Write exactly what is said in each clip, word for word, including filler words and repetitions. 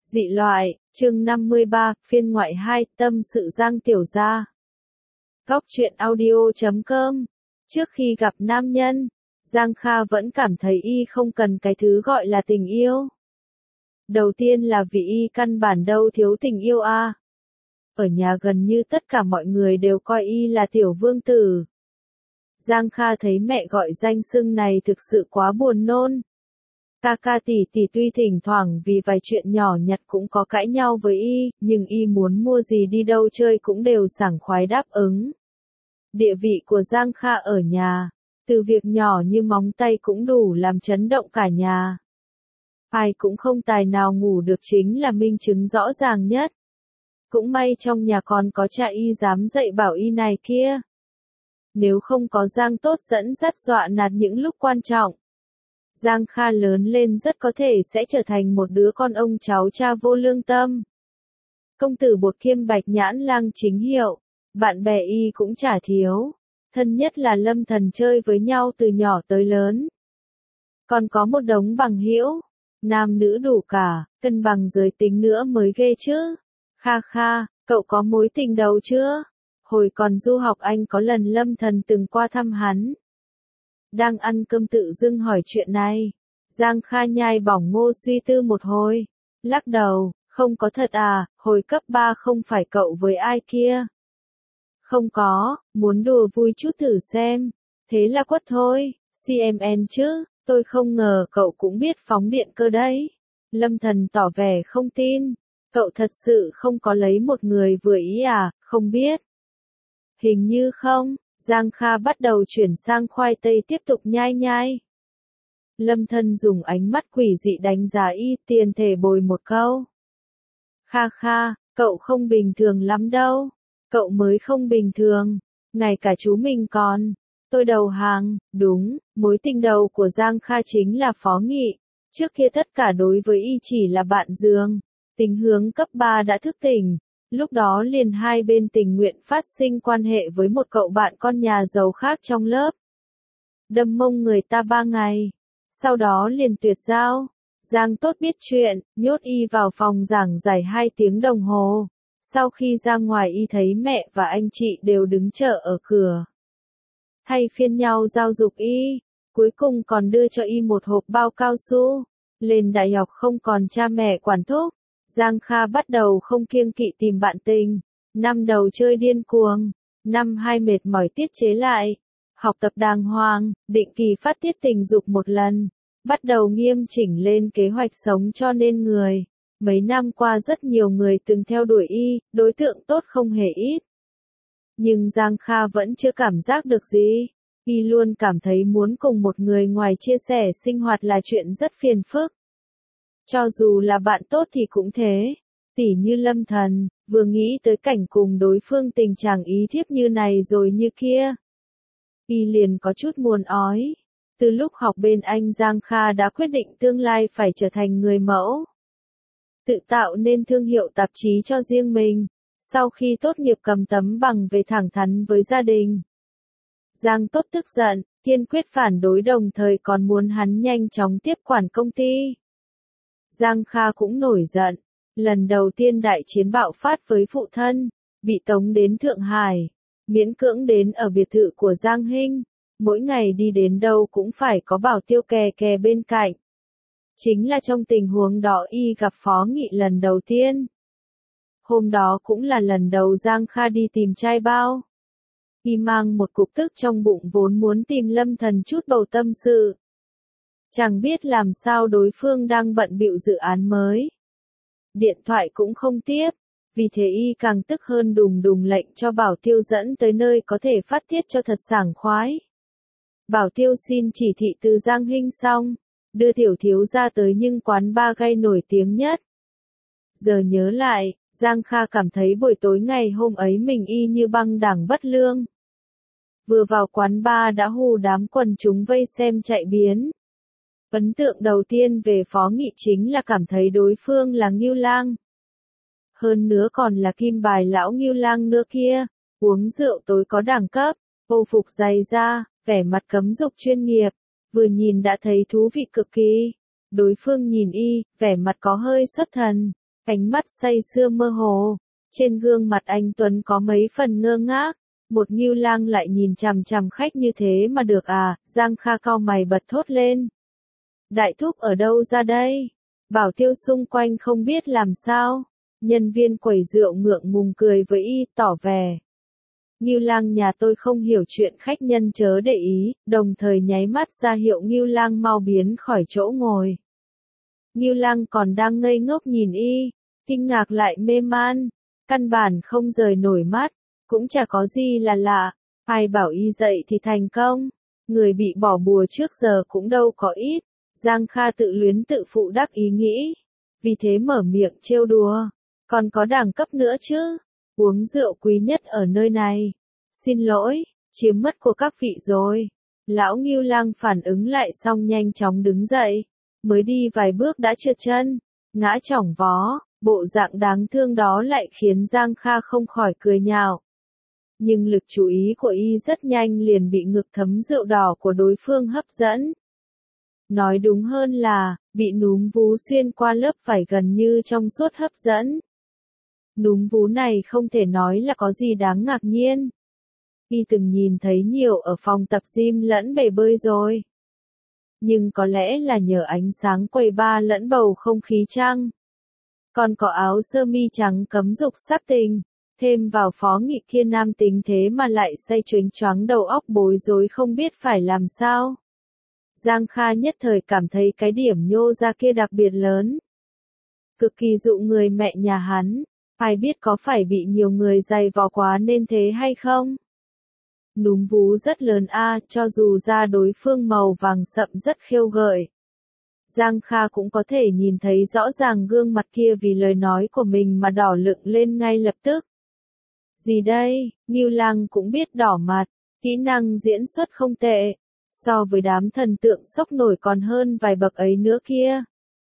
Dị loại, chương năm mươi ba, phiên ngoại hai, tâm sự Giang Tiểu Gia. Góc truyện audio chấm com. Trước khi gặp nam nhân, Giang Kha vẫn cảm thấy y không cần cái thứ gọi là tình yêu. Đầu tiên là vì y căn bản đâu thiếu tình yêu a. À. Ở nhà gần như tất cả mọi người đều coi y là tiểu vương tử. Giang Kha thấy mẹ gọi danh xưng này thực sự quá buồn nôn. Ca ca tỷ tỷ tuy thỉnh thoảng vì vài chuyện nhỏ nhặt cũng có cãi nhau với y, nhưng y muốn mua gì đi đâu chơi cũng đều sảng khoái đáp ứng. Địa vị của Giang Kha ở nhà, từ việc nhỏ như móng tay cũng đủ làm chấn động cả nhà. Ai cũng không tài nào ngủ được chính là minh chứng rõ ràng nhất. Cũng may trong nhà còn có cha y dám dạy bảo y này kia. Nếu không có Giang Tốt dẫn dắt dọa nạt những lúc quan trọng, Giang Kha lớn lên rất có thể sẽ trở thành một đứa con ông cháu cha vô lương tâm. Công tử bột kiêm bạch nhãn lang chính hiệu, bạn bè y cũng chả thiếu, thân nhất là Lâm Thần chơi với nhau từ nhỏ tới lớn. Còn có một đống bằng hữu, nam nữ đủ cả, cân bằng giới tính nữa mới ghê chứ. Kha Kha, cậu có mối tình đầu chưa? Hồi còn du học anh có lần Lâm Thần từng qua thăm hắn. Đang ăn cơm tự dưng hỏi chuyện này. Giang Kha nhai bỏng ngô suy tư một hồi. Lắc đầu, không có thật à, hồi cấp ba không phải cậu với ai kia. Không có, muốn đùa vui chút thử xem. Thế là quất thôi, xê em en chứ, tôi không ngờ cậu cũng biết phóng điện cơ đấy. Lâm Thần tỏ vẻ không tin. Cậu thật sự không có lấy một người vừa ý à, không biết. Hình như không. Giang Kha bắt đầu chuyển sang khoai tây tiếp tục nhai nhai. Lâm Thân dùng ánh mắt quỷ dị đánh giá y, tiền thể bồi một câu. Kha Kha, cậu không bình thường lắm đâu. Cậu mới không bình thường. Ngay cả chú mình còn. Tôi đầu hàng, đúng, mối tình đầu của Giang Kha chính là Phó Nghị. Trước kia tất cả đối với y chỉ là bạn giường. Tình hướng cấp ba đã thức tỉnh. Lúc đó liền hai bên tình nguyện phát sinh quan hệ với một cậu bạn con nhà giàu khác trong lớp. Đâm mông người ta ba ngày. Sau đó liền tuyệt giao. Giang Tốt biết chuyện, nhốt y vào phòng giảng giải hai tiếng đồng hồ. Sau khi ra ngoài y thấy mẹ và anh chị đều đứng chờ ở cửa. Thay phiên nhau giao dục y. Cuối cùng còn đưa cho y một hộp bao cao su. Lên đại học không còn cha mẹ quản thúc. Giang Kha bắt đầu không kiêng kỵ tìm bạn tình. Năm đầu chơi điên cuồng. Năm hai mệt mỏi tiết chế lại. Học tập đàng hoàng, định kỳ phát tiết tình dục một lần. Bắt đầu nghiêm chỉnh lên kế hoạch sống cho nên người. Mấy năm qua rất nhiều người từng theo đuổi y, đối tượng tốt không hề ít. Nhưng Giang Kha vẫn chưa cảm giác được gì. Y luôn cảm thấy muốn cùng một người ngoài chia sẻ sinh hoạt là chuyện rất phiền phức. Cho dù là bạn tốt thì cũng thế. Tỉ như Lâm Thần, vừa nghĩ tới cảnh cùng đối phương tình trạng ý thiếp như này rồi như kia. Y liền có chút buồn ói. Từ lúc học bên anh Giang Kha đã quyết định tương lai phải trở thành người mẫu. Tự tạo nên thương hiệu tạp chí cho riêng mình. Sau khi tốt nghiệp cầm tấm bằng về thẳng thắn với gia đình. Giang Tốt tức giận, kiên quyết phản đối đồng thời còn muốn hắn nhanh chóng tiếp quản công ty. Giang Kha cũng nổi giận. Lần đầu tiên đại chiến bạo phát với phụ thân, bị tống đến Thượng Hải, miễn cưỡng đến ở biệt thự của Giang Hinh, mỗi ngày đi đến đâu cũng phải có bảo tiêu kè kè bên cạnh. Chính là trong tình huống đó y gặp Phó Nghị lần đầu tiên. Hôm đó cũng là lần đầu Giang Kha đi tìm trai bao. Y mang một cục tức trong bụng vốn muốn tìm Lâm Thần chút bầu tâm sự. Chẳng biết làm sao đối phương đang bận bịu dự án mới. Điện thoại cũng không tiếp, vì thế y càng tức hơn đùng đùng lệnh cho bảo tiêu dẫn tới nơi có thể phát tiết cho thật sảng khoái. Bảo tiêu xin chỉ thị từ Giang Hinh xong, đưa tiểu thiếu ra tới nhưng quán bar gay nổi tiếng nhất. Giờ nhớ lại, Giang Kha cảm thấy buổi tối ngày hôm ấy mình y như băng đảng bất lương. Vừa vào quán bar đã hù đám quần chúng vây xem chạy biến. Ấn tượng đầu tiên về Phó Nghị chính là cảm thấy đối phương là Ngưu Lang. Hơn nữa còn là kim bài lão Ngưu Lang nữa kia, uống rượu tối có đẳng cấp, âu phục dày da, vẻ mặt cấm dục chuyên nghiệp, vừa nhìn đã thấy thú vị cực kỳ. Đối phương nhìn y, vẻ mặt có hơi xuất thần, Ánh mắt say sưa mơ hồ, trên gương mặt anh Tuấn có mấy phần ngơ ngác, một Ngưu Lang lại nhìn chằm chằm khách như thế mà được à, Giang Kha cau mày bật thốt lên. Đại thúc ở đâu ra đây? Bảo Tiêu xung quanh không biết làm sao, nhân viên quầy rượu ngượng ngùng cười với y, tỏ vẻ. Ngưu Lang nhà tôi không hiểu chuyện khách nhân chớ để ý, đồng thời nháy mắt ra hiệu Ngưu Lang mau biến khỏi chỗ ngồi. Ngưu Lang còn đang ngây ngốc nhìn y, kinh ngạc lại mê man, căn bản không rời nổi mắt, cũng chả có gì là lạ, ai bảo y dậy thì thành công, người bị bỏ bùa trước giờ cũng đâu có ít, Giang Kha tự luyến tự phụ đắc ý nghĩ, vì thế mở miệng trêu đùa, còn có đẳng cấp nữa chứ, uống rượu quý nhất ở nơi này, xin lỗi, chiếm mất của các vị rồi, lão Ngưu Lang phản ứng lại xong nhanh chóng đứng dậy, mới đi vài bước đã trượt chân, ngã chỏng vó. Bộ dạng đáng thương đó lại khiến Giang Kha không khỏi cười nhạo. Nhưng lực chú ý của y rất nhanh liền bị ngực thấm rượu đỏ của đối phương hấp dẫn. Nói đúng hơn là, bị núm vú xuyên qua lớp vải gần như trong suốt hấp dẫn. Núm vú này không thể nói là có gì đáng ngạc nhiên. Y từng nhìn thấy nhiều ở phòng tập gym lẫn bể bơi rồi. Nhưng có lẽ là nhờ ánh sáng quầy bar lẫn bầu không khí chăng? Còn có áo sơ mi trắng cấm dục sắc tình, thêm vào phó nghị kia nam tính thế mà lại say choáng choáng đầu óc bối rối không biết phải làm sao. Giang Kha nhất thời cảm thấy cái điểm nhô ra kia đặc biệt lớn. Cực kỳ dụ người mẹ nhà hắn, ai biết có phải bị nhiều người giày vò quá nên thế hay không? Núm vú rất lớn a, cho dù da đối phương màu vàng sậm rất khiêu gợi. Giang Kha cũng có thể nhìn thấy rõ ràng gương mặt kia vì lời nói của mình mà đỏ lựng lên ngay lập tức. Gì đây, Ngưu Lang cũng biết đỏ mặt, kỹ năng diễn xuất không tệ, so với đám thần tượng sốc nổi còn hơn vài bậc ấy nữa kia.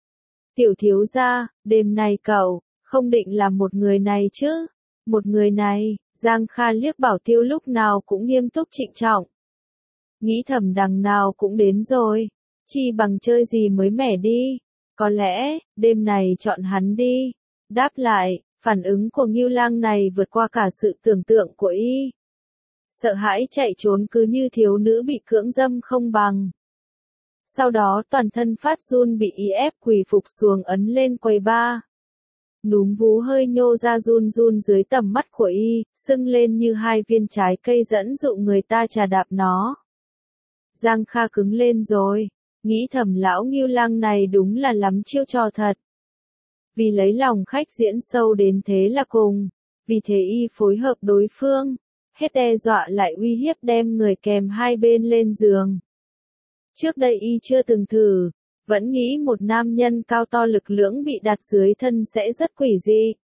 Tiểu thiếu gia, đêm nay cậu, không định làm một người này chứ? Một người này, Giang Kha liếc Bảo Tiêu lúc nào cũng nghiêm túc trịnh trọng. Nghĩ thầm đằng nào cũng đến rồi. Chi bằng chơi gì mới mẻ đi, có lẽ, đêm này chọn hắn đi. Đáp lại, phản ứng của Ngưu Lang này vượt qua cả sự tưởng tượng của y. Sợ hãi chạy trốn cứ như thiếu nữ bị cưỡng dâm không bằng. Sau đó toàn thân phát run bị y ép quỳ phục xuống ấn lên quầy bar. Núm vú hơi nhô ra run run dưới tầm mắt của y, sưng lên như hai viên trái cây dẫn dụ người ta trà đạp nó. Giang Kha cứng lên rồi. Nghĩ thầm lão Ngưu Lang này đúng là lắm chiêu trò thật. Vì lấy lòng khách diễn sâu đến thế là cùng, vì thế y phối hợp đối phương, hết đe dọa lại uy hiếp đem người kèm hai bên lên giường. Trước đây y chưa từng thử, vẫn nghĩ một nam nhân cao to lực lưỡng bị đặt dưới thân sẽ rất quỷ dị.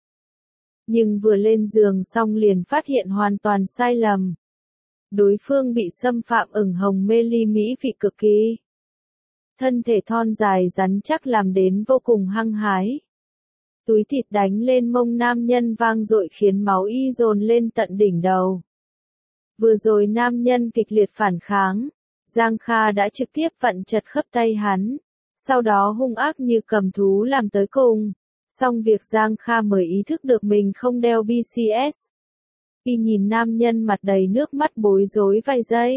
Nhưng vừa lên giường xong liền phát hiện hoàn toàn sai lầm. Đối phương bị xâm phạm ửng hồng mê ly mỹ vị cực kỳ. Thân thể thon dài rắn chắc làm đến vô cùng hăng hái. Túi thịt đánh lên mông nam nhân vang dội khiến máu y dồn lên tận đỉnh đầu. Vừa rồi nam nhân kịch liệt phản kháng, Giang Kha đã trực tiếp vặn chặt khớp tay hắn, sau đó hung ác như cầm thú làm tới cùng. Xong việc Giang Kha mới ý thức được mình không đeo bê xê ét. Y nhìn nam nhân mặt đầy nước mắt bối rối vài giây.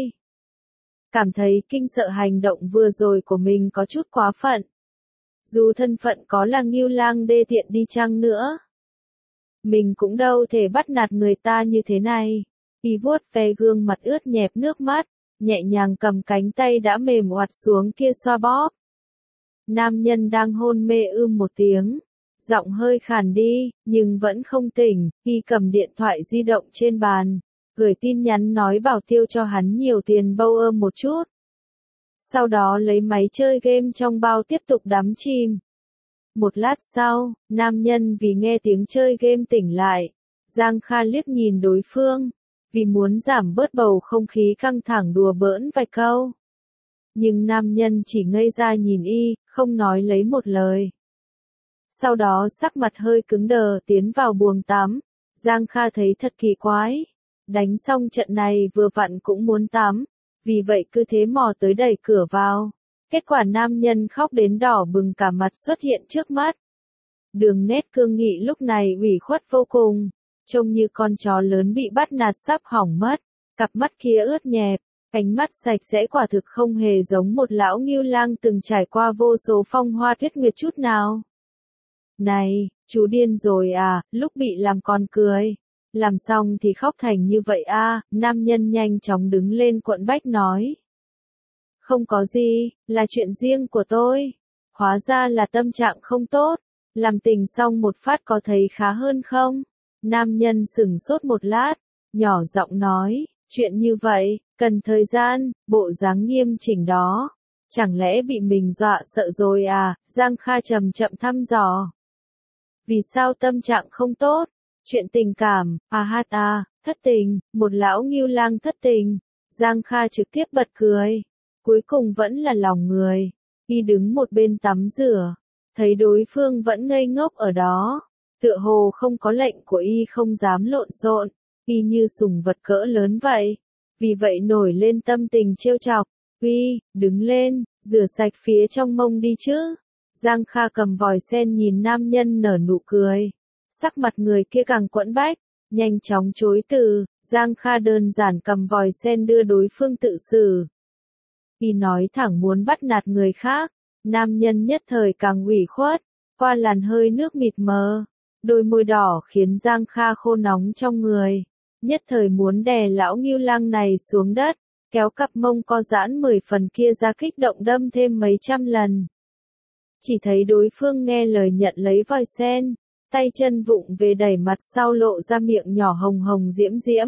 Cảm thấy kinh sợ hành động vừa rồi của mình có chút quá phận. Dù thân phận có là Ngưu Lang đê tiện đi chăng nữa. Mình cũng đâu thể bắt nạt người ta như thế này. Y vuốt ve gương mặt ướt nhẹp nước mắt, nhẹ nhàng cầm cánh tay đã mềm oặt xuống kia xoa bóp. Nam nhân đang hôn mê ưm một tiếng. Giọng hơi khàn đi, nhưng vẫn không tỉnh, Y cầm điện thoại di động trên bàn. Gửi tin nhắn nói Bảo Tiêu cho hắn nhiều tiền bâu ơ một chút. Sau đó lấy máy chơi game trong bao tiếp tục đắm chìm. Một lát sau, nam nhân vì nghe tiếng chơi game tỉnh lại. Giang Kha liếc nhìn đối phương, vì muốn giảm bớt bầu không khí căng thẳng đùa bỡn vài câu. Nhưng nam nhân chỉ ngây ra nhìn y, không nói lấy một lời. Sau đó sắc mặt hơi cứng đờ tiến vào buồng tắm. Giang Kha thấy thật kỳ quái. Đánh xong trận này vừa vặn cũng muốn tắm, vì vậy cứ thế mò tới đẩy cửa vào. Kết quả nam nhân khóc đến đỏ bừng cả mặt xuất hiện trước mắt. Đường nét cương nghị lúc này ủy khuất vô cùng, trông như con chó lớn bị bắt nạt sắp hỏng mất, cặp mắt kia ướt nhẹp, ánh mắt sạch sẽ quả thực không hề giống một lão ngưu lang từng trải qua vô số phong hoa tuyết nguyệt chút nào. Này, chú điên rồi à, lúc bị làm con cười, làm xong thì khóc thành như vậy à, nam nhân nhanh chóng đứng lên quận bách nói. Không có gì, là chuyện riêng của tôi, hóa ra là tâm trạng không tốt, làm tình xong một phát có thấy khá hơn không? Nam nhân sửng sốt một lát, nhỏ giọng nói, chuyện như vậy, cần thời gian, bộ dáng nghiêm chỉnh đó. Chẳng lẽ bị mình dọa sợ rồi à, Giang Kha chậm chậm thăm dò. Vì sao tâm trạng không tốt? Chuyện tình cảm, à hát à, thất tình, một lão ngưu lang thất tình. Giang Kha trực tiếp bật cười. Cuối cùng vẫn là lòng người. Y đứng một bên tắm rửa. Thấy đối phương vẫn ngây ngốc ở đó. Tựa hồ không có lệnh của Y không dám lộn xộn. Y như sùng vật cỡ lớn vậy. Vì vậy nổi lên tâm tình trêu chọc. Uy, đứng lên, rửa sạch phía trong mông đi chứ. Giang Kha cầm vòi sen nhìn nam nhân nở nụ cười. Sắc mặt người kia càng quẫn bách, nhanh chóng chối từ. Giang Kha đơn giản cầm vòi sen đưa đối phương tự xử. Y nói thẳng muốn bắt nạt người khác. Nam nhân nhất thời càng ủy khuất, qua làn hơi nước mịt mờ. Đôi môi đỏ khiến Giang Kha khô nóng trong người. Nhất thời muốn đè lão ngưu lang này xuống đất, kéo cặp mông co giãn mười phần kia ra kích động đâm thêm mấy trăm lần. Chỉ thấy đối phương nghe lời nhận lấy vòi sen, tay chân vụng về đẩy mặt sau lộ ra miệng nhỏ hồng hồng diễm diễm.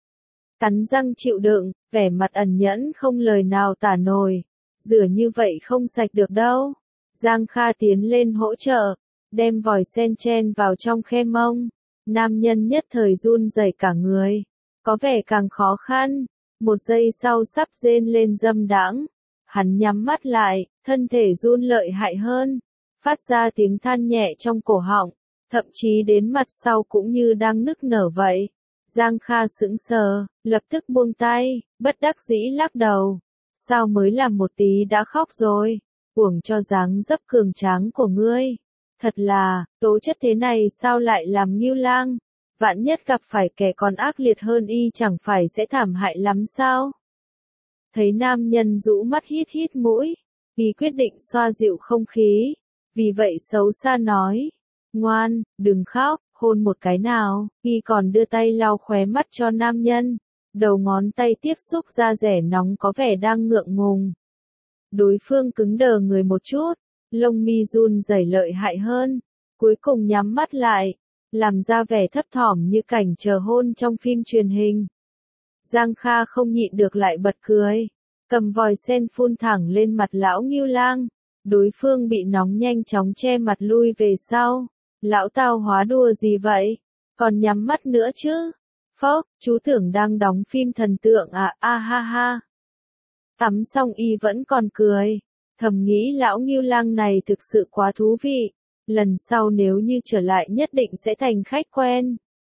Cắn răng chịu đựng, vẻ mặt ẩn nhẫn không lời nào tả nổi. Rửa như vậy không sạch được đâu. Giang Kha tiến lên hỗ trợ, đem vòi sen chen vào trong khe mông. Nam nhân nhất thời run rẩy cả người, có vẻ càng khó khăn. Một giây sau sắp rên lên dâm đãng, hắn nhắm mắt lại, thân thể run lợi hại hơn, phát ra tiếng than nhẹ trong cổ họng, thậm chí đến mặt sau cũng như đang nức nở vậy. Giang Kha sững sờ, lập tức buông tay, bất đắc dĩ lắc đầu. Sao mới làm một tí đã khóc rồi, uổng cho dáng dấp cường tráng của ngươi. Thật là, tố chất thế này sao lại làm ngưu lang? Vạn nhất gặp phải kẻ còn ác liệt hơn Y chẳng phải sẽ thảm hại lắm sao? Thấy nam nhân rũ mắt hít hít mũi, Y quyết định xoa dịu không khí. Vì vậy xấu xa nói, ngoan, đừng khóc, hôn một cái nào. Y còn đưa tay lau khóe mắt cho nam nhân. Đầu ngón tay tiếp xúc da rẻ nóng có vẻ đang ngượng ngùng. Đối phương cứng đờ người một chút, lông mi run rẩy lợi hại hơn, cuối cùng nhắm mắt lại, làm ra vẻ thấp thỏm như cảnh chờ hôn trong phim truyền hình. Giang Kha không nhịn được lại bật cười, cầm vòi sen phun thẳng lên mặt lão ngưu lang. Đối phương bị nóng nhanh chóng che mặt lui về sau. Lão tao hóa đùa gì vậy? Còn nhắm mắt nữa chứ? Phốc, chú tưởng đang đóng phim thần tượng à, a ha ha. Tắm xong Y vẫn còn cười, thầm nghĩ lão ngưu lang này thực sự quá thú vị, lần sau nếu như trở lại nhất định sẽ thành khách quen.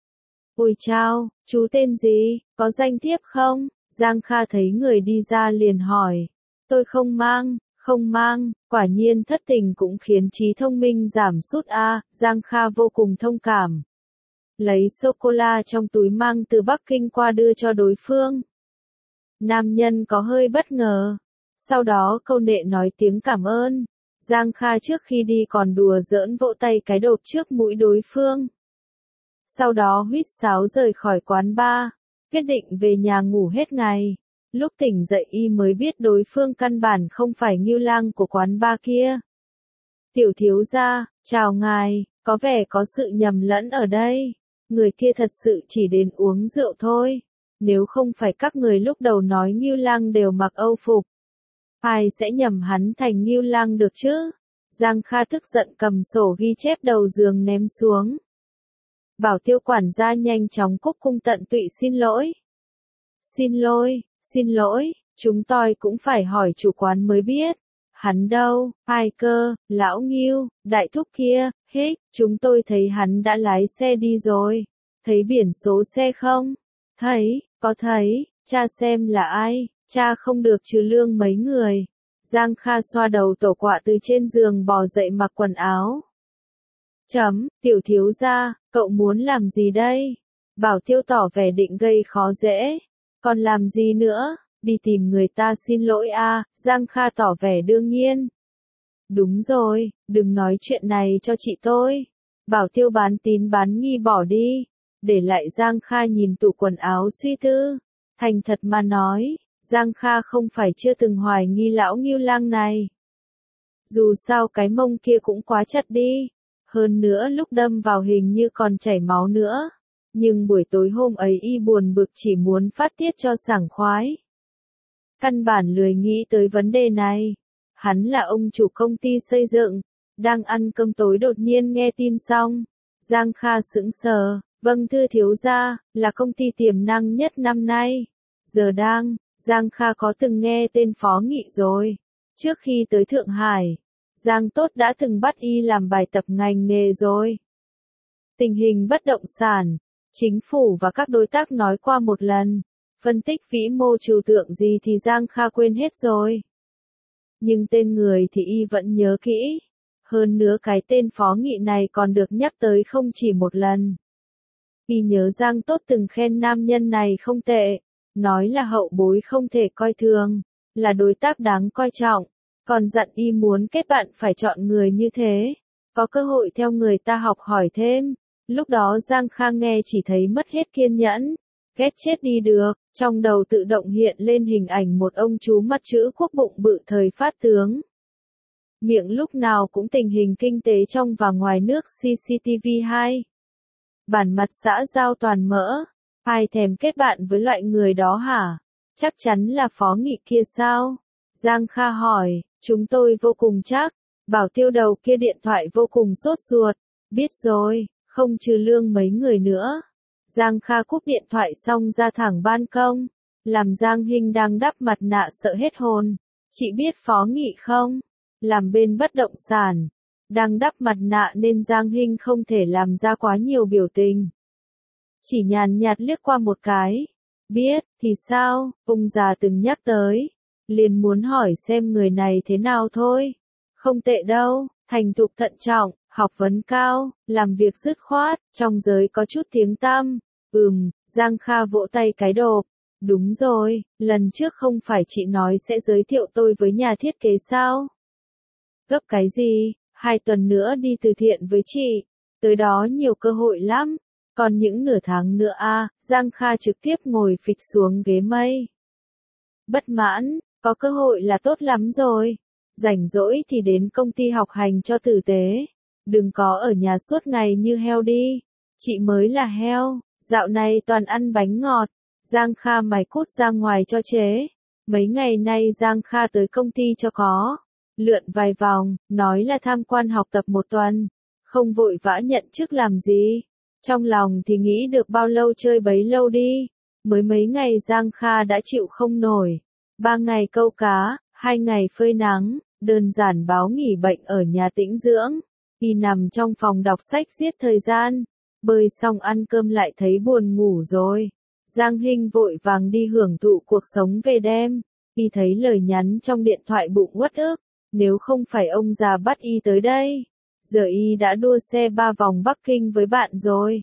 Ôi chao, chú tên gì, có danh thiếp không? Giang Kha thấy người đi ra liền hỏi. Tôi không mang, không mang, quả nhiên thất tình cũng khiến trí thông minh giảm sút a. Giang Kha vô cùng thông cảm. Lấy sô-cô-la trong túi mang từ Bắc Kinh qua đưa cho đối phương. Nam nhân có hơi bất ngờ. Sau đó câu nệ nói tiếng cảm ơn. Giang Kha trước khi đi còn đùa giỡn vỗ tay cái đột trước mũi đối phương. Sau đó huýt sáo rời khỏi quán bar, quyết định về nhà ngủ hết ngày. Lúc tỉnh dậy Y mới biết đối phương căn bản không phải ngưu lang của quán bar kia. Tiểu thiếu gia, chào ngài, có vẻ có sự nhầm lẫn ở đây. Người kia thật sự chỉ đến uống rượu thôi. Nếu không phải các người lúc đầu nói ngưu lang đều mặc âu phục, ai sẽ nhầm hắn thành ngưu lang được chứ? Giang Kha tức giận cầm sổ ghi chép đầu giường ném xuống. Bảo tiêu quản gia nhanh chóng cúc cung tận tụy xin lỗi. Xin lỗi, xin lỗi, chúng tôi cũng phải hỏi chủ quán mới biết. Hắn đâu, ai cơ, lão ngưu, đại thúc kia, hích, chúng tôi thấy hắn đã lái xe đi rồi. Thấy biển số xe không? Thấy, có thấy, cha xem là ai, cha không được trừ lương mấy người. Giang Kha xoa đầu tổ quạ từ trên giường bò dậy mặc quần áo. Chấm, tiểu thiếu gia, cậu muốn làm gì đây? Bảo Tiêu tỏ vẻ định gây khó dễ. Còn làm gì nữa? Đi tìm người ta xin lỗi à, Giang Kha tỏ vẻ đương nhiên. Đúng rồi, đừng nói chuyện này cho chị tôi. Bảo Tiêu bán tín bán nghi bỏ đi. Để lại Giang Kha nhìn tủ quần áo suy tư. Thành thật mà nói, Giang Kha không phải chưa từng hoài nghi lão Ngưu Lang này. Dù sao cái mông kia cũng quá chặt đi. Hơn nữa lúc đâm vào hình như còn chảy máu nữa. Nhưng buổi tối hôm ấy y buồn bực chỉ muốn phát tiết cho sảng khoái. Căn bản lười nghĩ tới vấn đề này. Hắn là ông chủ công ty xây dựng. Đang ăn cơm tối đột nhiên nghe tin xong. Giang Kha sững sờ. Vâng thưa thiếu gia, là công ty tiềm năng nhất năm nay. Giờ đang, Giang Kha có từng nghe tên Phó Nghị rồi. Trước khi tới Thượng Hải, Giang Tốt đã từng bắt y làm bài tập ngành nghề rồi. Tình hình bất động sản, chính phủ và các đối tác nói qua một lần. Phân tích vĩ mô trừu tượng gì thì Giang Kha quên hết rồi. Nhưng tên người thì y vẫn nhớ kỹ. Hơn nữa cái tên Phó Nghị này còn được nhắc tới không chỉ một lần. Y nhớ Giang Tốt từng khen nam nhân này không tệ, nói là hậu bối không thể coi thường, là đối tác đáng coi trọng, còn dặn y muốn kết bạn phải chọn người như thế, có cơ hội theo người ta học hỏi thêm. Lúc đó Giang Kha nghe chỉ thấy mất hết kiên nhẫn, ghét chết đi được, trong đầu tự động hiện lên hình ảnh một ông chú mặt chữ quốc bụng bự thời phát tướng. Miệng lúc nào cũng tình hình kinh tế trong và ngoài nước xê xê tê vê hai. Bản mặt xã giao toàn mỡ, ai thèm kết bạn với loại người đó hả? Chắc chắn là Phó Nghị kia sao? Giang Kha hỏi, chúng tôi vô cùng chắc. Bảo Tiêu đầu kia điện thoại vô cùng sốt ruột. Biết rồi, không trừ lương mấy người nữa. Giang Kha cúp điện thoại xong ra thẳng ban công. Làm Giang Hinh đang đắp mặt nạ sợ hết hồn. Chị biết Phó Nghị không? Làm bên bất động sản. Đang đắp mặt nạ nên Giang Hinh không thể làm ra quá nhiều biểu tình. Chỉ nhàn nhạt liếc qua một cái. Biết, thì sao, ông già từng nhắc tới. Liền muốn hỏi xem người này thế nào thôi. Không tệ đâu, thành thục thận trọng, học vấn cao, làm việc dứt khoát, trong giới có chút tiếng tăm. Ừm, Giang Kha vỗ tay cái đột. Đúng rồi, lần trước không phải chị nói sẽ giới thiệu tôi với nhà thiết kế sao? Gấp cái gì? Hai tuần nữa đi từ thiện với chị. Tới đó nhiều cơ hội lắm. Còn những nửa tháng nữa a, à, Giang Kha trực tiếp ngồi phịch xuống ghế mây. Bất mãn, có cơ hội là tốt lắm rồi. Rảnh rỗi thì đến công ty học hành cho tử tế. Đừng có ở nhà suốt ngày như heo đi. Chị mới là heo, dạo này toàn ăn bánh ngọt. Giang Kha mày cút ra ngoài cho chế. Mấy ngày nay Giang Kha tới công ty cho có. Lượn vài vòng, nói là tham quan học tập một tuần. Không vội vã nhận chức làm gì. Trong lòng thì nghĩ được bao lâu chơi bấy lâu đi. Mới mấy ngày Giang Kha đã chịu không nổi. Ba ngày câu cá, hai ngày phơi nắng, đơn giản báo nghỉ bệnh ở nhà tĩnh dưỡng. Y nằm trong phòng đọc sách giết thời gian. Bơi xong ăn cơm lại thấy buồn ngủ rồi. Giang Hinh vội vàng đi hưởng thụ cuộc sống về đêm. Y thấy lời nhắn trong điện thoại bụng uất ức. Nếu không phải ông già bắt y tới đây, giờ y đã đua xe ba vòng Bắc Kinh với bạn rồi.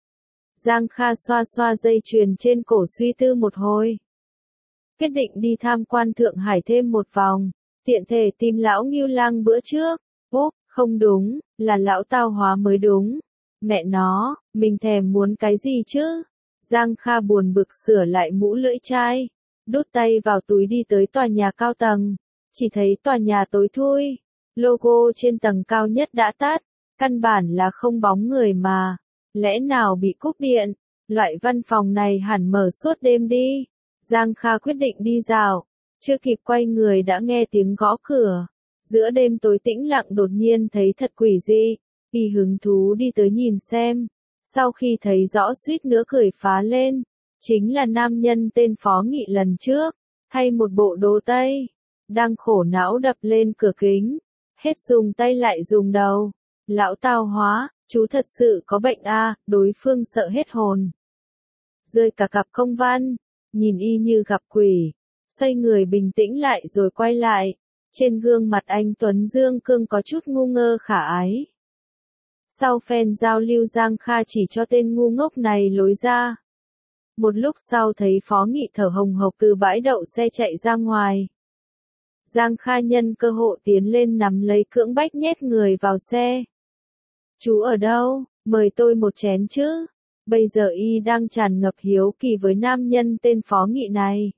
Giang Kha xoa xoa dây chuyền trên cổ suy tư một hồi. Quyết định đi tham quan Thượng Hải thêm một vòng, tiện thể tìm lão Ngưu Lang bữa trước. Úp, không đúng, là lão Tao Hóa mới đúng. Mẹ nó, mình thèm muốn cái gì chứ? Giang Kha buồn bực sửa lại mũ lưỡi chai, đút tay vào túi đi tới tòa nhà cao tầng. Chỉ thấy tòa nhà tối thui, logo trên tầng cao nhất đã tắt, căn bản là không bóng người mà, lẽ nào bị cúp điện, loại văn phòng này hẳn mở suốt đêm đi. Giang Kha quyết định đi dạo, chưa kịp quay người đã nghe tiếng gõ cửa, giữa đêm tối tĩnh lặng đột nhiên thấy thật quỷ dị, y hứng thú đi tới nhìn xem, sau khi thấy rõ suýt nữa cười phá lên, chính là nam nhân tên Phó Nghị lần trước, thay một bộ đồ tây. Đang khổ não đập lên cửa kính, hết dùng tay lại dùng đầu. Lão Tao Hóa, chú thật sự có bệnh a, à, đối phương sợ hết hồn. Rơi cả cặp công văn, nhìn y như gặp quỷ, xoay người bình tĩnh lại rồi quay lại. Trên gương mặt anh Tuấn Dương Cương có chút ngu ngơ khả ái. Sau phen giao lưu Giang Kha chỉ cho tên ngu ngốc này lối ra. Một lúc sau thấy Phó Nghị thở hồng hộc từ bãi đậu xe chạy ra ngoài. Giang Kha nhân cơ hội tiến lên nắm lấy cưỡng bách nhét người vào xe. Chú ở đâu, mời tôi một chén chứ. Bây giờ y đang tràn ngập hiếu kỳ với nam nhân tên Phó Nghị này.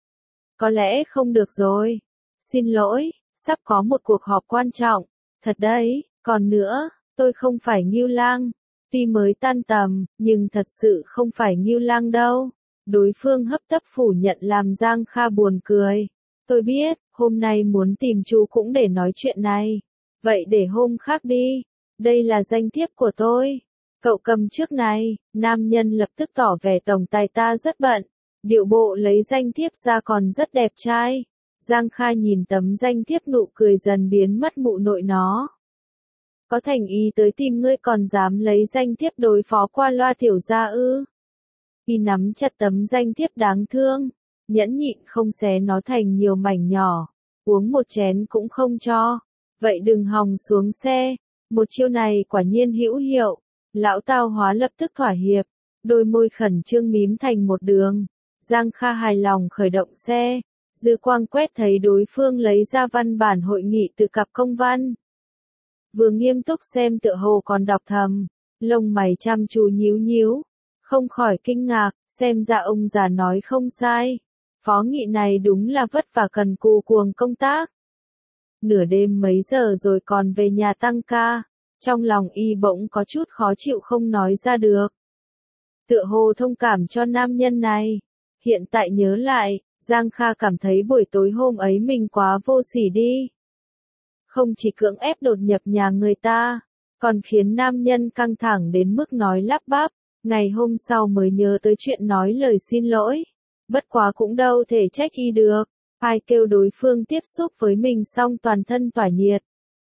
Có lẽ không được rồi. Xin lỗi, sắp có một cuộc họp quan trọng. Thật đấy, còn nữa, tôi không phải Ngưu Lang. Tuy mới tan tầm, nhưng thật sự không phải Ngưu Lang đâu. Đối phương hấp tấp phủ nhận làm Giang Kha buồn cười. Tôi biết, hôm nay muốn tìm chú cũng để nói chuyện này. Vậy để hôm khác đi. Đây là danh thiếp của tôi. Cậu cầm trước này. Nam nhân lập tức tỏ vẻ tổng tài ta rất bận. Điệu bộ lấy danh thiếp ra còn rất đẹp trai. Giang Kha nhìn tấm danh thiếp nụ cười dần biến mất mụ nội nó. Có thành ý tới tìm ngươi còn dám lấy danh thiếp đối phó qua loa tiểu gia ư. Y nắm chặt tấm danh thiếp đáng thương. Nhẫn nhịn không xé nó thành nhiều mảnh nhỏ. Uống một chén cũng không cho. Vậy đừng hòng xuống xe. Một chiêu này quả nhiên hữu hiệu. Lão Tao Hóa lập tức thỏa hiệp. Đôi môi khẩn trương mím thành một đường. Giang Kha hài lòng khởi động xe. Dư quang quét thấy đối phương lấy ra văn bản hội nghị từ cặp công văn. Vừa nghiêm túc xem tựa hồ còn đọc thầm. Lông mày chăm chú nhíu nhíu. Không khỏi kinh ngạc, xem ra ông già nói không sai. Phó Nghị này đúng là vất vả cần cù cuồng công tác. Nửa đêm mấy giờ rồi còn về nhà tăng ca. Trong lòng y bỗng có chút khó chịu không nói ra được. Tựa hồ thông cảm cho nam nhân này. Hiện tại nhớ lại, Giang Kha cảm thấy buổi tối hôm ấy mình quá vô sỉ đi. Không chỉ cưỡng ép đột nhập nhà người ta, còn khiến nam nhân căng thẳng đến mức nói lắp bắp. Ngày hôm sau mới nhớ tới chuyện nói lời xin lỗi. Bất quá cũng đâu thể trách y được. Ai kêu đối phương tiếp xúc với mình xong toàn thân tỏa nhiệt.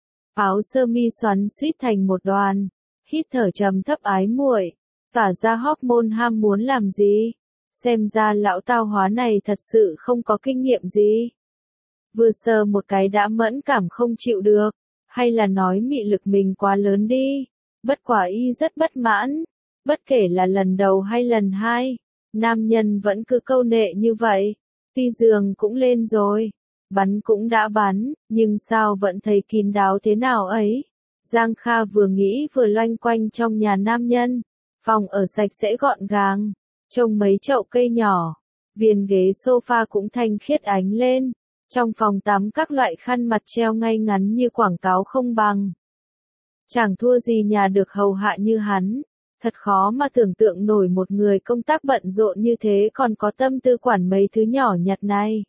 Áo sơ mi xoắn suýt thành một đoàn. Hít thở trầm thấp ái muội. Tỏa ra hormone ham muốn làm gì. Xem ra lão Tao Hóa này thật sự không có kinh nghiệm gì. Vừa sờ một cái đã mẫn cảm không chịu được. Hay là nói mị lực mình quá lớn đi. Bất quả y rất bất mãn. Bất kể là lần đầu hay lần hai. Nam nhân vẫn cứ câu nệ như vậy. Tuy giường cũng lên rồi. Bắn cũng đã bắn. Nhưng sao vẫn thấy kín đáo thế nào ấy. Giang Kha vừa nghĩ vừa loanh quanh trong nhà nam nhân. Phòng ở sạch sẽ gọn gàng. Trông mấy chậu cây nhỏ. Viền ghế sofa cũng thanh khiết ánh lên. Trong phòng tắm các loại khăn mặt treo ngay ngắn như quảng cáo không bằng. Chẳng thua gì nhà được hầu hạ như hắn. Thật khó mà tưởng tượng nổi một người công tác bận rộn như thế còn có tâm tư quản mấy thứ nhỏ nhặt này.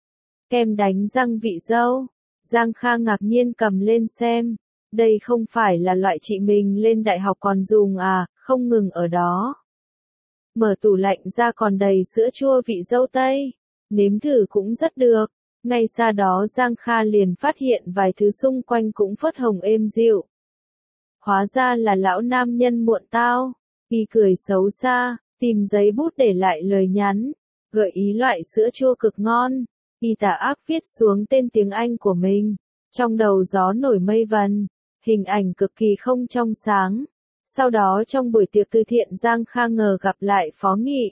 Kem đánh răng vị dâu. Giang Kha ngạc nhiên cầm lên xem. Đây không phải là loại chị mình lên đại học còn dùng à, không ngừng ở đó. Mở tủ lạnh ra còn đầy sữa chua vị dâu tây. Nếm thử cũng rất được. Ngay sau đó Giang Kha liền phát hiện vài thứ xung quanh cũng phớt hồng êm dịu. Hóa ra là lão nam nhân muộn tao. Y cười xấu xa, tìm giấy bút để lại lời nhắn. Gợi ý loại sữa chua cực ngon. Y tà ác viết xuống tên tiếng Anh của mình. Trong đầu gió nổi mây vần. Hình ảnh cực kỳ không trong sáng. Sau đó trong buổi tiệc từ thiện Giang Kha ngờ gặp lại Phó Nghị.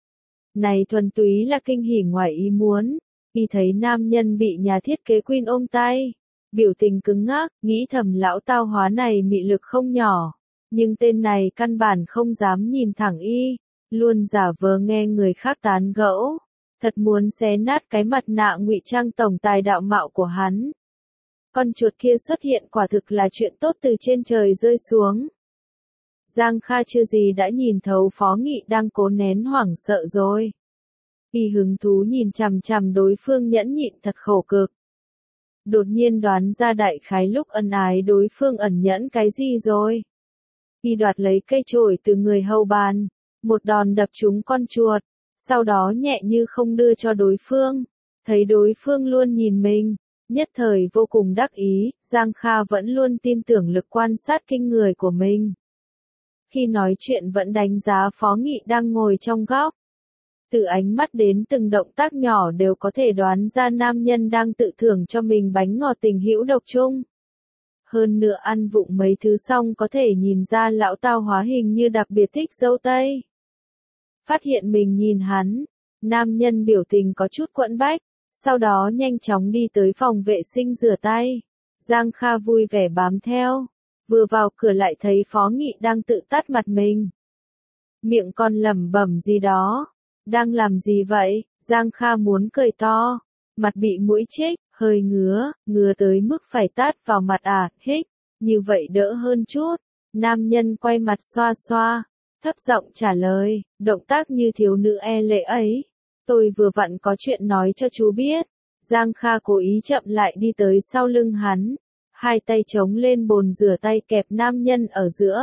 Này thuần túy là kinh hỉ ngoài ý muốn. Y thấy nam nhân bị nhà thiết kế Queen ôm tay. Biểu tình cứng ngắc, nghĩ thầm lão Tao Hóa này mị lực không nhỏ. Nhưng tên này căn bản không dám nhìn thẳng y. Luôn giả vờ nghe người khác tán gẫu. Thật muốn xé nát cái mặt nạ ngụy trang tổng tài đạo mạo của hắn. Con chuột kia xuất hiện quả thực là chuyện tốt từ trên trời rơi xuống. Giang Kha chưa gì đã nhìn thấu Phó Nghị đang cố nén hoảng sợ rồi. Y hứng thú nhìn chằm chằm đối phương nhẫn nhịn thật khổ cực. Đột nhiên đoán ra đại khái lúc ân ái đối phương ẩn nhẫn cái gì rồi. Y đoạt lấy cây chổi từ người hầu bàn. Một đòn đập trúng con chuột. Sau đó nhẹ như không đưa cho đối phương. Thấy đối phương luôn nhìn mình. Nhất thời vô cùng đắc ý. Giang Kha vẫn luôn tin tưởng lực quan sát kinh người của mình. Khi nói chuyện vẫn đánh giá Phó Nghị đang ngồi trong góc. Từ ánh mắt đến từng động tác nhỏ đều có thể đoán ra nam nhân đang tự thưởng cho mình bánh ngọt tình hữu độc chung. Hơn nữa ăn vụng mấy thứ xong có thể nhìn ra lão tao hóa hình như đặc biệt thích dâu tây. Phát hiện mình nhìn hắn, nam nhân biểu tình có chút quẫn bách, sau đó nhanh chóng đi tới phòng vệ sinh rửa tay. Giang Kha vui vẻ bám theo, vừa vào cửa lại thấy Phó Nghị đang tự tát mặt mình. Miệng còn lẩm bẩm gì đó, đang làm gì vậy? Giang Kha muốn cười to, mặt bị mũi chích, hơi ngứa, ngứa tới mức phải tát vào mặt à, hích, như vậy đỡ hơn chút. Nam nhân quay mặt xoa xoa, thấp giọng trả lời, động tác như thiếu nữ e lệ ấy. Tôi vừa vặn có chuyện nói cho chú biết. Giang Kha cố ý chậm lại đi tới sau lưng hắn, hai tay chống lên bồn rửa tay kẹp nam nhân ở giữa.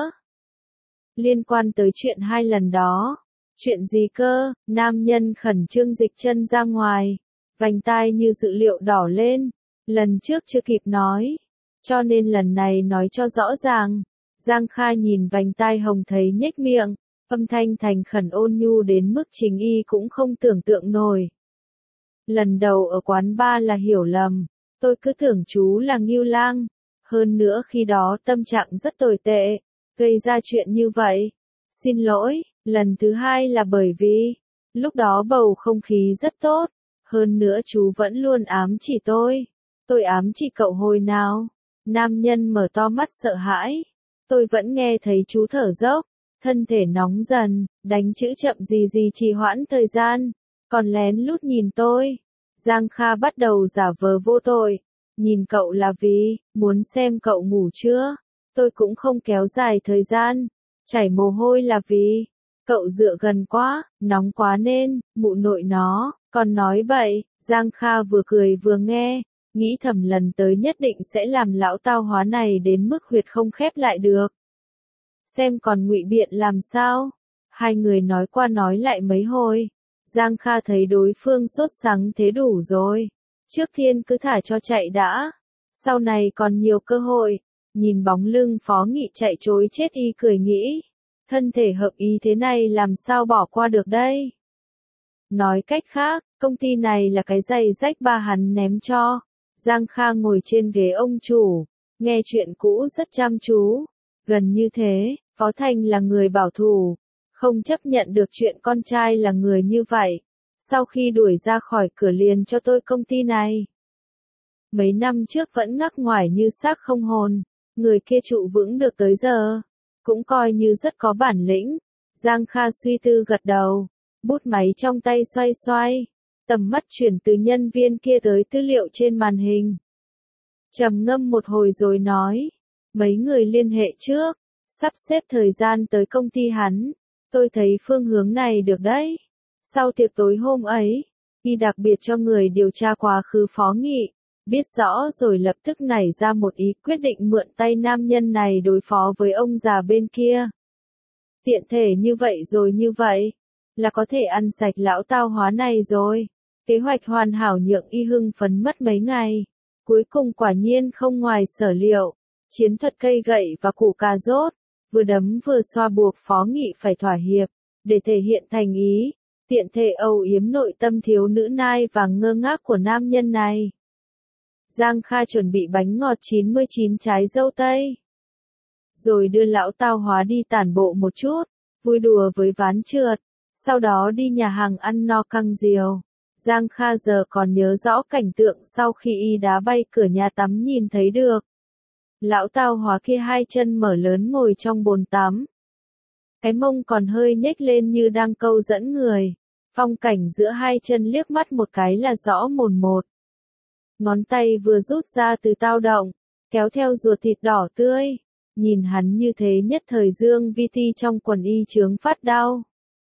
Liên quan tới chuyện hai lần đó. Chuyện gì cơ? Nam nhân khẩn trương dịch chân ra ngoài, vành tai như dữ liệu đỏ lên. Lần trước chưa kịp nói, cho nên lần này nói cho rõ ràng. Giang Kha nhìn vành tai hồng thấy nhếch miệng, âm thanh thành khẩn ôn nhu đến mức chính y cũng không tưởng tượng nổi. Lần đầu ở quán bar là hiểu lầm, tôi cứ tưởng chú là Ngưu Lang, hơn nữa khi đó tâm trạng rất tồi tệ, gây ra chuyện như vậy. Xin lỗi, lần thứ hai là bởi vì, lúc đó bầu không khí rất tốt, hơn nữa chú vẫn luôn ám chỉ tôi. Tôi ám chỉ cậu hồi nào? Nam nhân mở to mắt sợ hãi. Tôi vẫn nghe thấy chú thở dốc, thân thể nóng dần, đánh chữ chậm gì gì trì hoãn thời gian, còn lén lút nhìn tôi. Giang Kha bắt đầu giả vờ vô tội, nhìn cậu là vì, muốn xem cậu ngủ chưa. Tôi cũng không kéo dài thời gian, chảy mồ hôi là vì, cậu dựa gần quá, nóng quá nên, mụ nội nó, còn nói bậy. Giang Kha vừa cười vừa nghe, nghĩ thầm lần tới nhất định sẽ làm lão tao hóa này đến mức huyệt không khép lại được. Xem còn ngụy biện làm sao. Hai người nói qua nói lại mấy hồi. Giang Kha thấy đối phương sốt sắng thế đủ rồi. Trước tiên cứ thả cho chạy đã. Sau này còn nhiều cơ hội. Nhìn bóng lưng Phó Nghị chạy trối chết y cười nghĩ. Thân thể hợp ý thế này làm sao bỏ qua được đây. Nói cách khác, công ty này là cái giày rách ba hắn ném cho. Giang Kha ngồi trên ghế ông chủ, nghe chuyện cũ rất chăm chú. Gần như thế, Phó Thành là người bảo thủ, không chấp nhận được chuyện con trai là người như vậy. Sau khi đuổi ra khỏi cửa liền cho tôi công ty này. Mấy năm trước vẫn ngắc ngoải như xác không hồn, người kia trụ vững được tới giờ, cũng coi như rất có bản lĩnh. Giang Kha suy tư gật đầu, bút máy trong tay xoay xoay, tầm mắt chuyển từ nhân viên kia tới tư liệu trên màn hình. Trầm ngâm một hồi rồi nói, mấy người liên hệ trước, sắp xếp thời gian tới công ty hắn, tôi thấy phương hướng này được đấy. Sau tiệc tối hôm ấy, y đặc biệt cho người điều tra quá khứ Phó Nghị, biết rõ rồi lập tức nảy ra một ý quyết định mượn tay nam nhân này đối phó với ông già bên kia. Tiện thể như vậy rồi như vậy, là có thể ăn sạch lão tao hóa này rồi. Kế hoạch hoàn hảo nhượng y hưng phấn mất mấy ngày. Cuối cùng quả nhiên không ngoài sở liệu. Chiến thuật cây gậy và củ cà rốt, vừa đấm vừa xoa buộc Phó Nghị phải thỏa hiệp, để thể hiện thành ý, tiện thể âu yếm nội tâm thiếu nữ nai và ngơ ngác của nam nhân này. Giang Kha chuẩn bị bánh ngọt chín mươi chín trái dâu tây. Rồi đưa lão tao hóa đi tản bộ một chút, vui đùa với ván trượt, sau đó đi nhà hàng ăn no căng diều. Giang Kha giờ còn nhớ rõ cảnh tượng sau khi y đá bay cửa nhà tắm nhìn thấy được. Lão tao hóa kia hai chân mở lớn ngồi trong bồn tắm. Cái mông còn hơi nhếch lên như đang câu dẫn người. Phong cảnh giữa hai chân liếc mắt một cái là rõ mồn một. Ngón tay vừa rút ra từ tao động, kéo theo ruột thịt đỏ tươi. Nhìn hắn như thế nhất thời Dương Vi Ti trong quần y chướng phát đau.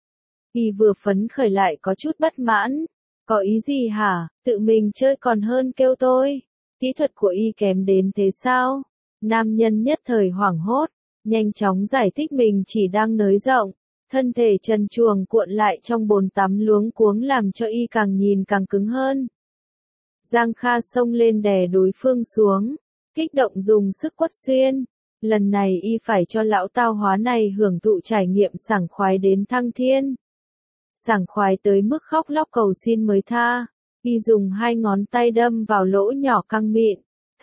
Y vừa phấn khởi lại có chút bất mãn. Có ý gì hả, tự mình chơi còn hơn kêu tôi. Kỹ thuật của y kém đến thế sao? Nam nhân nhất thời hoảng hốt, nhanh chóng giải thích mình chỉ đang nới rộng. Thân thể trần truồng cuộn lại trong bồn tắm luống cuống làm cho y càng nhìn càng cứng hơn. Giang Kha xông lên đè đối phương xuống, kích động dùng sức quất xuyên. Lần này y phải cho lão tao hóa này hưởng thụ trải nghiệm sảng khoái đến thăng thiên. Sảng khoái tới mức khóc lóc cầu xin mới tha. Y dùng hai ngón tay đâm vào lỗ nhỏ căng mịn,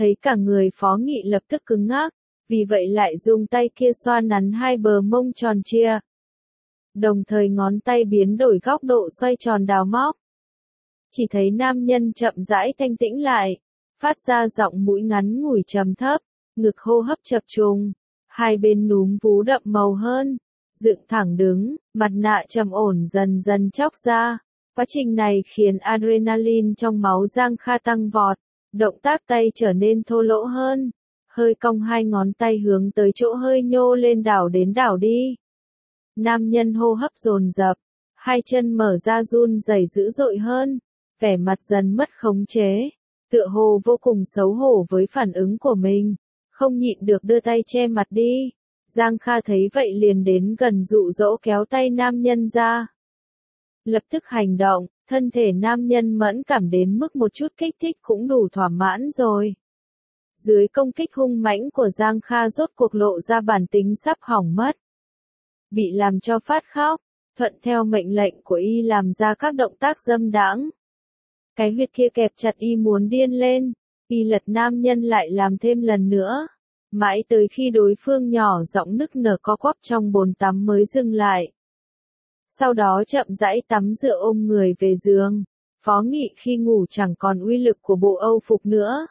Thấy cả người Phó Nghị lập tức cứng ngắc, vì vậy lại dùng tay kia xoa nắn hai bờ mông tròn trịa. Đồng thời ngón tay biến đổi góc độ xoay tròn đào móc. Chỉ thấy nam nhân chậm rãi thanh tĩnh lại, phát ra giọng mũi ngắn ngủi trầm thấp, ngực hô hấp chập trùng, hai bên núm vú đậm màu hơn, dựng thẳng đứng, mặt nạ trầm ổn dần dần chóc ra. Quá trình này khiến adrenaline trong máu Giang Kha tăng vọt, động tác tay trở nên thô lỗ hơn, hơi cong hai ngón tay hướng tới chỗ hơi nhô lên đảo đến đảo đi. Nam nhân hô hấp dồn dập, hai chân mở ra run rẩy dữ dội hơn, vẻ mặt dần mất khống chế, tựa hồ vô cùng xấu hổ với phản ứng của mình, không nhịn được đưa tay che mặt đi. Giang Kha thấy vậy liền đến gần dụ dỗ kéo tay nam nhân ra. Lập tức hành động, thân thể nam nhân mẫn cảm đến mức một chút kích thích cũng đủ thỏa mãn rồi. Dưới công kích hung mãnh của Giang Kha rốt cuộc lộ ra bản tính sắp hỏng mất. Bị làm cho phát khóc, thuận theo mệnh lệnh của y làm ra các động tác dâm đãng. Cái huyệt kia kẹp chặt y muốn điên lên, y lật nam nhân lại làm thêm lần nữa. Mãi tới khi đối phương nhỏ giọng nức nở co quắp trong bồn tắm mới dừng lại. Sau đó chậm rãi tắm rửa ôm người về giường. Phó Nghị khi ngủ chẳng còn uy lực của bộ âu phục nữa.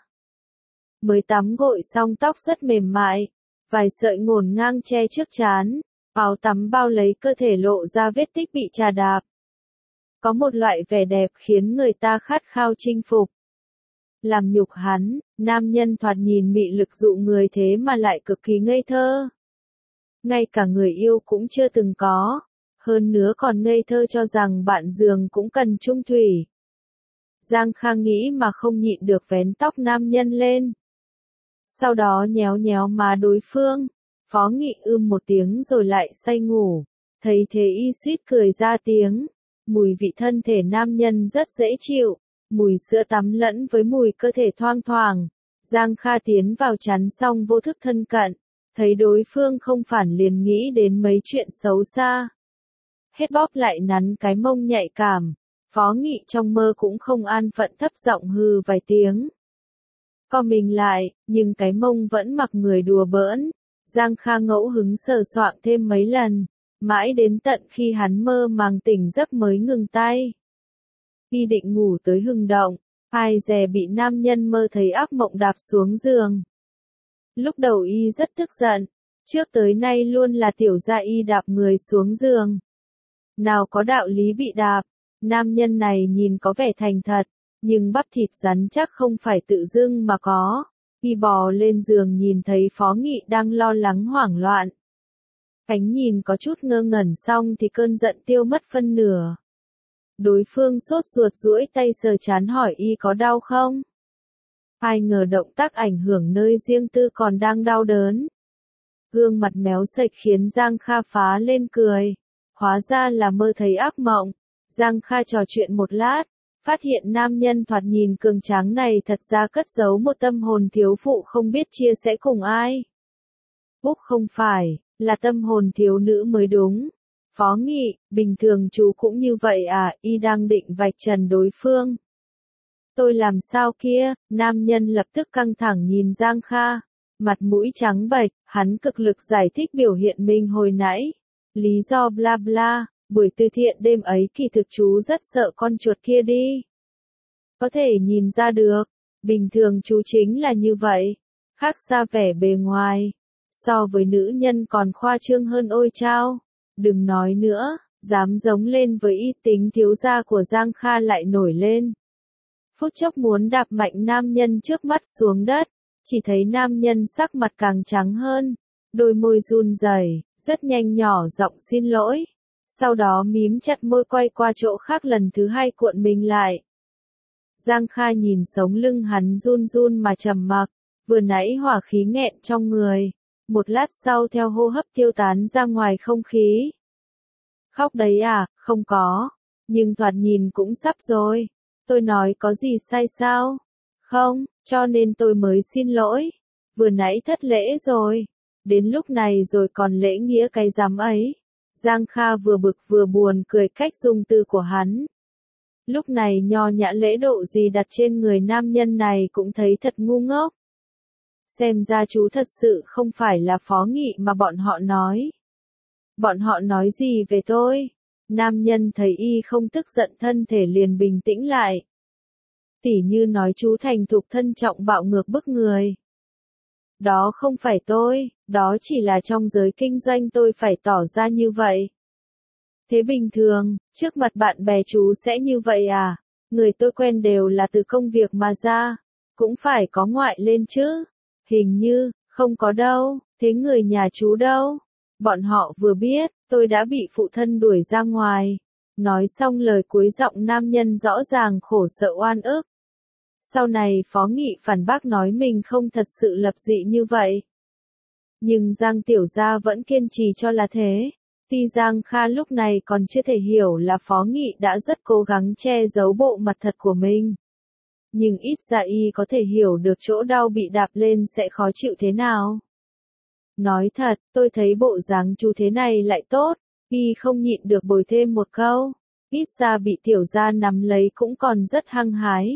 Mới tắm gội xong tóc rất mềm mại, vài sợi ngổn ngang che trước trán, áo tắm bao lấy cơ thể lộ ra vết tích bị trà đạp. Có một loại vẻ đẹp khiến người ta khát khao chinh phục. Làm nhục hắn, nam nhân thoạt nhìn mị lực dụ người thế mà lại cực kỳ ngây thơ. Ngay cả người yêu cũng chưa từng có, hơn nữa còn ngây thơ cho rằng bạn giường cũng cần chung thủy. Giang Kha nghĩ mà không nhịn được vén tóc nam nhân lên. Sau đó nhéo nhéo má đối phương, Phó Nghị ưm một tiếng rồi lại say ngủ, thấy thế y suýt cười ra tiếng. Mùi vị thân thể nam nhân rất dễ chịu, mùi sữa tắm lẫn với mùi cơ thể thoang thoảng. Giang Kha tiến vào chắn xong vô thức thân cận, thấy đối phương không phản liền nghĩ đến mấy chuyện xấu xa. Hết bóp lại nắn cái mông nhạy cảm, Phó Nghị trong mơ cũng không an phận thấp giọng hừ vài tiếng. Co mình lại, nhưng cái mông vẫn mặc người đùa bỡn. Giang Kha ngẫu hứng sờ soạng thêm mấy lần, mãi đến tận khi hắn mơ màng tỉnh giấc mới ngừng tay. Y định ngủ tới hừng động, ai dè bị nam nhân mơ thấy ác mộng đạp xuống giường. Lúc đầu y rất tức giận, trước tới nay luôn là tiểu gia y đạp người xuống giường. Nào có đạo lý bị đạp, nam nhân này nhìn có vẻ thành thật, nhưng bắp thịt rắn chắc không phải tự dưng mà có. Y bò lên giường nhìn thấy Phó Nghị đang lo lắng hoảng loạn. Ánh nhìn có chút ngơ ngẩn xong thì cơn giận tiêu mất phân nửa. Đối phương sốt ruột duỗi tay sờ trán hỏi y có đau không? Ai ngờ động tác ảnh hưởng nơi riêng tư còn đang đau đớn. Gương mặt méo sệch khiến Giang Kha phá lên cười. Hóa ra là mơ thấy ác mộng. Giang Kha trò chuyện một lát, phát hiện nam nhân thoạt nhìn cường tráng này thật ra cất giấu một tâm hồn thiếu phụ không biết chia sẻ cùng ai. Úc không phải, là tâm hồn thiếu nữ mới đúng. Phó Nghị, bình thường chú cũng như vậy à, y đang định vạch trần đối phương. Tôi làm sao kia, nam nhân lập tức căng thẳng nhìn Giang Kha, mặt mũi trắng bệch, hắn cực lực giải thích biểu hiện mình hồi nãy. Lý do bla bla, buổi từ thiện đêm ấy kỳ thực chú rất sợ con chuột kia đi. Có thể nhìn ra được, bình thường chú chính là như vậy, khác xa vẻ bề ngoài. So với nữ nhân còn khoa trương hơn ôi chao. Đừng nói nữa, dám giống lên với y tính thiếu gia của Giang Kha lại nổi lên. Phút chốc muốn đạp mạnh nam nhân trước mắt xuống đất, chỉ thấy nam nhân sắc mặt càng trắng hơn, đôi môi run rẩy, rất nhanh nhỏ giọng xin lỗi. Sau đó mím chặt môi quay qua chỗ khác lần thứ hai cuộn mình lại. Giang Kha nhìn sống lưng hắn run run mà trầm mặc, vừa nãy hỏa khí nghẹn trong người. Một lát sau theo hô hấp tiêu tán ra ngoài không khí. Khóc đấy à, không có. Nhưng thoạt nhìn cũng sắp rồi. Tôi nói có gì sai sao? Không, cho nên tôi mới xin lỗi. Vừa nãy thất lễ rồi. Đến lúc này rồi còn lễ nghĩa cái dám ấy. Giang Kha vừa bực vừa buồn cười cách dùng từ của hắn. Lúc này nho nhã lễ độ gì đặt trên người nam nhân này cũng thấy thật ngu ngốc. Xem ra chú thật sự không phải là Phó Nghị mà bọn họ nói. Bọn họ nói gì về tôi? Nam nhân thấy y không tức giận thân thể liền bình tĩnh lại. Tỉ như nói chú thành thục thân trọng bạo ngược bức người. Đó không phải tôi, đó chỉ là trong giới kinh doanh tôi phải tỏ ra như vậy. Thế bình thường, trước mặt bạn bè chú sẽ như vậy à? Người tôi quen đều là từ công việc mà ra, cũng phải có ngoại lên chứ. Hình như, không có đâu, thế người nhà chú đâu? Bọn họ vừa biết, tôi đã bị phụ thân đuổi ra ngoài. Nói xong lời cuối giọng nam nhân rõ ràng khổ sợ oan ức. Sau này Phó Nghị phản bác nói mình không thật sự lập dị như vậy. Nhưng Giang Tiểu Gia vẫn kiên trì cho là thế. Tuy Giang Kha lúc này còn chưa thể hiểu là Phó Nghị đã rất cố gắng che giấu bộ mặt thật của mình. Nhưng ít ra y có thể hiểu được chỗ đau bị đạp lên sẽ khó chịu thế nào. Nói thật, tôi thấy bộ dáng chú thế này lại tốt, y không nhịn được bồi thêm một câu. Ít ra bị Tiểu Gia nắm lấy cũng còn rất hăng hái.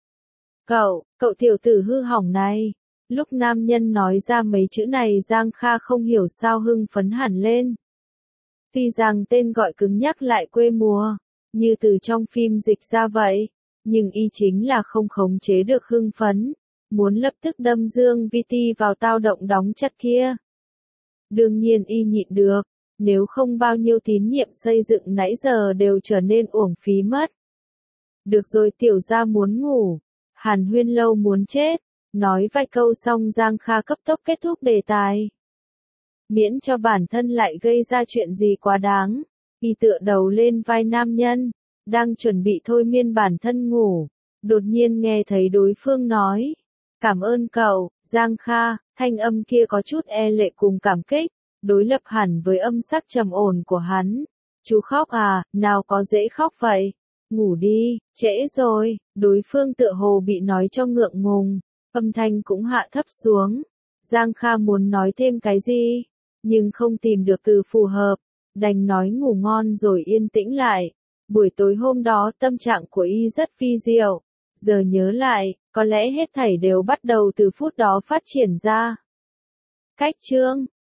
Cậu, cậu tiểu tử hư hỏng này. Lúc nam nhân nói ra mấy chữ này Giang Kha không hiểu sao hưng phấn hẳn lên. Tuy rằng tên gọi cứng nhắc lại quê mùa, như từ trong phim dịch ra vậy, nhưng y chính là không khống chế được hưng phấn, muốn lập tức đâm Dương Vi Ti vào tao động đóng chặt kia. Đương nhiên y nhịn được, nếu không bao nhiêu tín nhiệm xây dựng nãy giờ đều trở nên uổng phí mất. Được rồi Tiểu Gia muốn ngủ, Hàn Huyên lâu muốn chết, nói vài câu xong Giang Kha cấp tốc kết thúc đề tài. Miễn cho bản thân lại gây ra chuyện gì quá đáng, y tựa đầu lên vai nam nhân, đang chuẩn bị thôi miên bản thân ngủ, đột nhiên nghe thấy đối phương nói, cảm ơn cậu, Giang Kha, thanh âm kia có chút e lệ cùng cảm kích, đối lập hẳn với âm sắc trầm ổn của hắn. Chú khóc à, nào có dễ khóc vậy, ngủ đi, trễ rồi, đối phương tựa hồ bị nói cho ngượng ngùng, âm thanh cũng hạ thấp xuống. Giang Kha muốn nói thêm cái gì, nhưng không tìm được từ phù hợp, đành nói ngủ ngon rồi yên tĩnh lại. Buổi tối hôm đó tâm trạng của y rất phi diệu, giờ nhớ lại, có lẽ hết thảy đều bắt đầu từ phút đó phát triển ra. Cách chương